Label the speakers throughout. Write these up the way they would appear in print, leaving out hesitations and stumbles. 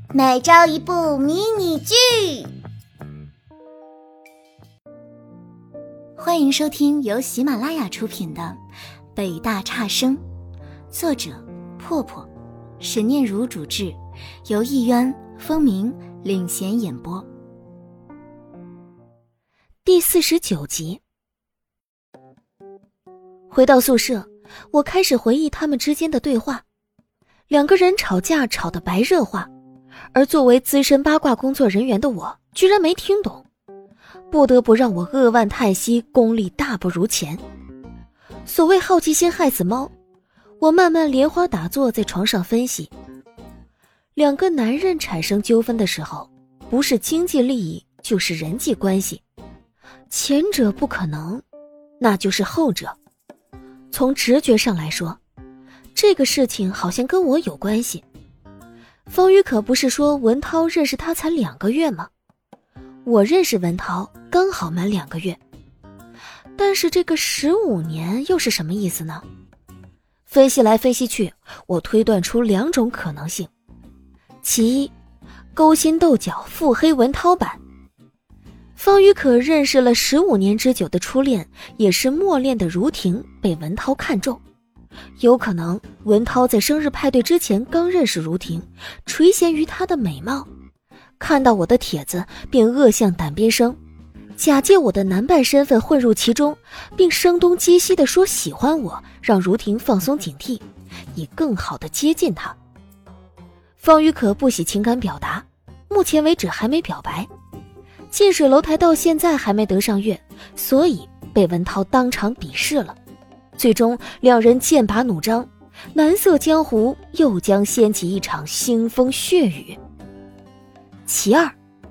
Speaker 1: 每周一部迷你剧。欢迎收听由喜马拉雅出品的《北大差生》，作者破破，沈念如主制，由艺渊、风鸣领衔演播。第49集。回到宿舍，我开始回忆他们之间的对话。两个人吵架吵得白热化，而作为资深八卦工作人员的我居然没听懂，不得不让我扼腕叹息，功力大不如前。所谓好奇心害死猫，我慢慢莲花打坐在床上分析。两个男人产生纠纷的时候，不是经济利益就是人际关系，前者不可能，那就是后者。从直觉上来说，这个事情好像跟我有关系。方宇可不是说文涛认识他才2个月吗？我认识文涛刚好满2个月，但是这个15年又是什么意思呢？分析来分析去，我推断出2种可能性。其一，勾心斗角腹黑文涛版。方宇可认识了15年之久的初恋，也是默恋的如婷被文涛看中。有可能文涛在生日派对之前刚认识如婷，垂涎于她的美貌，看到我的帖子便恶向胆边生，假借我的男伴身份混入其中，并声东击西地说喜欢我，让如婷放松警惕，以更好地接近他。方宇可不喜情感表达，目前为止还没表白，近水楼台到现在还没得上月，所以被文涛当场鄙视了。最终两人剑拔弩张，蓝色江湖又将掀起一场腥风血雨。其二，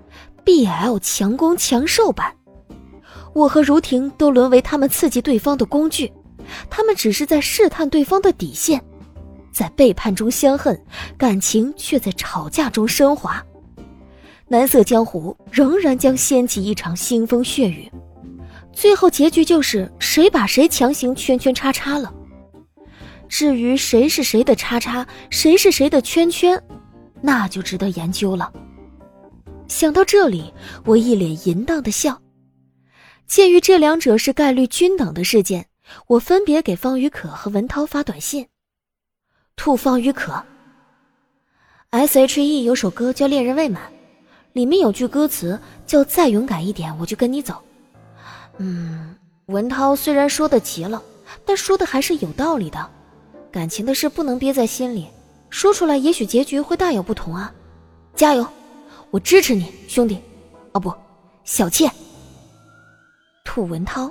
Speaker 1: BL 强攻强受版。我和如婷都沦为他们刺激对方的工具，他们只是在试探对方的底线，在背叛中相恨，感情却在吵架中升华。蓝色江湖仍然将掀起一场腥风血雨，最后结局就是谁把谁强行圈圈叉叉了。至于谁是谁的叉叉，谁是谁的圈圈，那就值得研究了。想到这里，我一脸淫荡的笑。鉴于这2者是概率均等的事件，我分别给方宇可和文涛发短信。兔方宇可 SHE 有首歌叫《恋人未满》，里面有句歌词叫再勇敢一点我就跟你走。文涛虽然说得急了，但说的还是有道理的。感情的事不能憋在心里，说出来也许结局会大有不同啊！加油，我支持你，兄弟。哦不，小妾。兔文涛，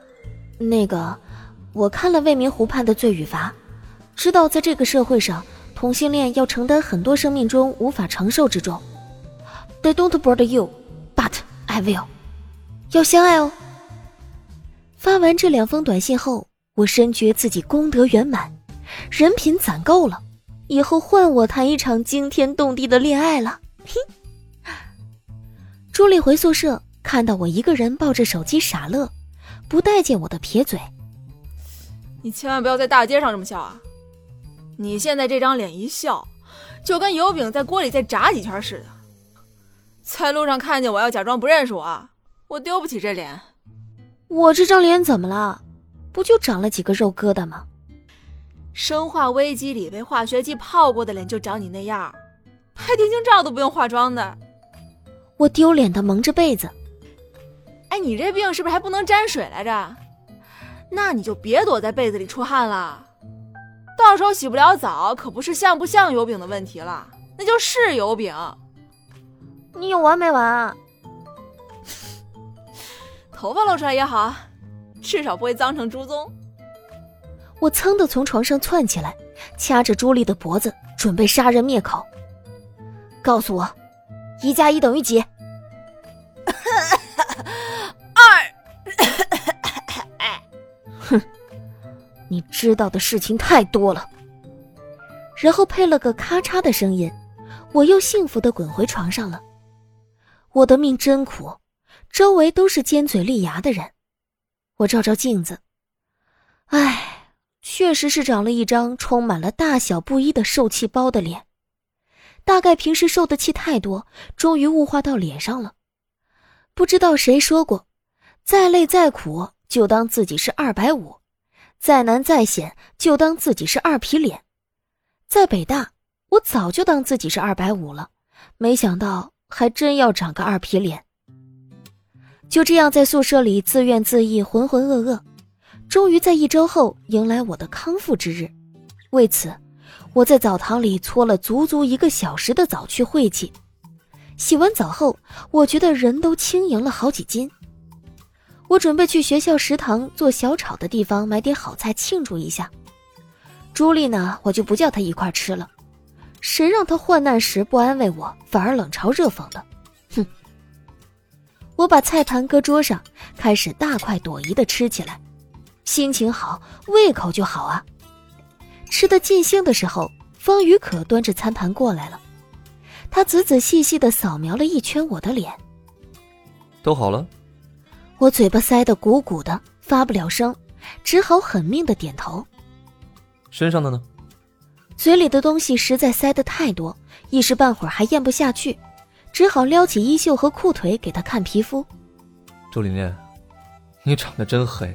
Speaker 1: 我看了未名湖畔的罪与罚，知道在这个社会上，同性恋要承担很多生命中无法承受之重。They don't bother you, but I will。要相爱哦。发完这2封短信后，我深觉自己功德圆满，人品攒够了，以后换我谈一场惊天动地的恋爱了。朱莉回宿舍，看到我一个人抱着手机傻乐，不待见我的撇嘴。
Speaker 2: 你千万不要在大街上这么笑啊！你现在这张脸一笑，就跟油饼在锅里再炸几圈似的。在路上看见我要假装不认识我丢不起这脸。
Speaker 1: 我这张脸怎么了？不就长了几个肉疙瘩吗？
Speaker 2: 生化危机里被化学剂泡过的脸就长你那样，拍定情照都不用化妆的。
Speaker 1: 我丢脸的蒙着被子。
Speaker 2: 哎，你这病是不是还不能沾水来着？那你就别躲在被子里出汗了，到时候洗不了澡可不是像不像油饼的问题了，那就是油饼。
Speaker 1: 你有完没完啊？
Speaker 2: 头发露出来也好，至少不会脏成猪鬃。
Speaker 1: 我噌地从床上窜起来，掐着朱莉的脖子，准备杀人灭口。告诉我，1加1等于几？2。哼，你知道的事情太多了。然后配了个咔嚓的声音，我又幸福地滚回床上了。我的命真苦，周围都是尖嘴利牙的人。我照照镜子，唉，确实是长了一张充满了大小不一的受气包的脸。 大概平时受的气太多，终于雾化到脸上了。不知道谁说过，再累再苦就当自己是250，再难再险就当自己是2皮脸。在北大，我早就当自己是250了，没想到还真要长个2皮脸。就这样在宿舍里自怨自艾，浑浑噩噩，终于在1周后迎来我的康复之日。为此，我在澡堂里搓了足足1个小时的澡去晦气。洗完澡后，我觉得人都轻盈了好几斤。我准备去学校食堂做小炒的地方买点好菜庆祝一下。朱莉呢，我就不叫她一块吃了，谁让她患难时不安慰我，反而冷嘲热讽的。哼！我把菜盘搁桌上，开始大快朵颐地吃起来，心情好，胃口就好啊。吃得尽兴的时候，方雨可端着餐盘过来了，他仔仔细细地扫描了一圈我的脸。
Speaker 3: 都好了？
Speaker 1: 我嘴巴塞得鼓鼓的，发不了声，只好狠命地点头。
Speaker 3: 身上的呢？
Speaker 1: 嘴里的东西实在塞得太多，一时半会儿还咽不下去，只好撩起衣袖和裤腿给他看皮肤。
Speaker 3: 周琳琳，你长得真黑。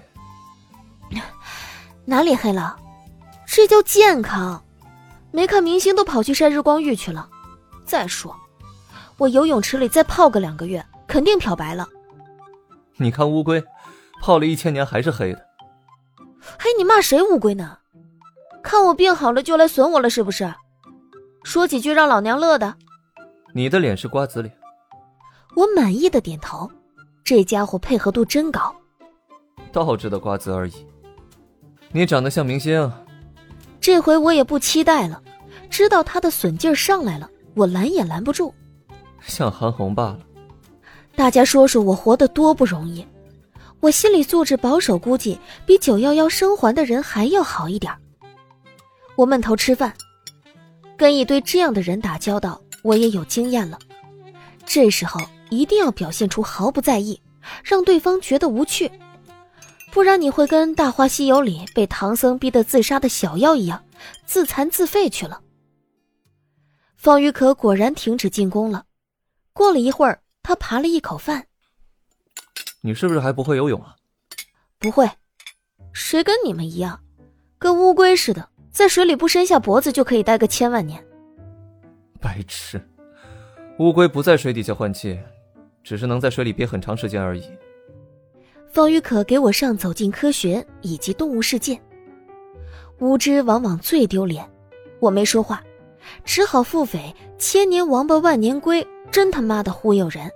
Speaker 1: 哪里黑了？这叫健康。没看明星都跑去晒日光浴去了。再说，我游泳池里再泡个2个月，肯定漂白了。
Speaker 3: 你看乌龟，泡了1000年还是黑的。
Speaker 1: 嘿，你骂谁乌龟呢？看我病好了就来损我了是不是？说几句让老娘乐的。
Speaker 3: 你的脸是瓜子脸。
Speaker 1: 我满意的点头，这家伙配合度真高。
Speaker 3: 倒置的瓜子而已。你长得像明星。
Speaker 1: 这回我也不期待了，知道他的损劲儿上来了，我拦也拦不住。
Speaker 3: 像韩红罢了。
Speaker 1: 大家说说我活得多不容易，我心理素质保守估计比911生还的人还要好一点。我闷头吃饭，跟一堆这样的人打交道，我也有经验了。这时候一定要表现出毫不在意，让对方觉得无趣，不然你会跟《大话西游》里被唐僧逼得自杀的小妖一样，自残自废去了。方雨可果然停止进攻了。过了一会儿，他扒了一口饭。
Speaker 3: 你是不是还不会游泳啊？
Speaker 1: 不会，谁跟你们一样，跟乌龟似的，在水里不伸下脖子就可以待个1000万年。
Speaker 3: 白痴，乌龟不在水底下换气，只是能在水里憋很长时间而已。
Speaker 1: 方雨可给我上走进科学以及动物世界。无知往往最丢脸，我没说话，只好腹诽千年王八万年龟，真他妈的忽悠人。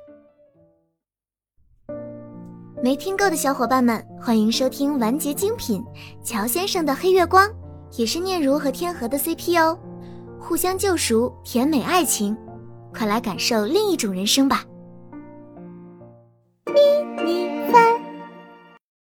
Speaker 4: 没听够的小伙伴们，欢迎收听完结精品乔先生的黑月光，也是念如和天河的 CP 哦，互相救赎，甜美爱情，快来感受另一种人生吧。咪咪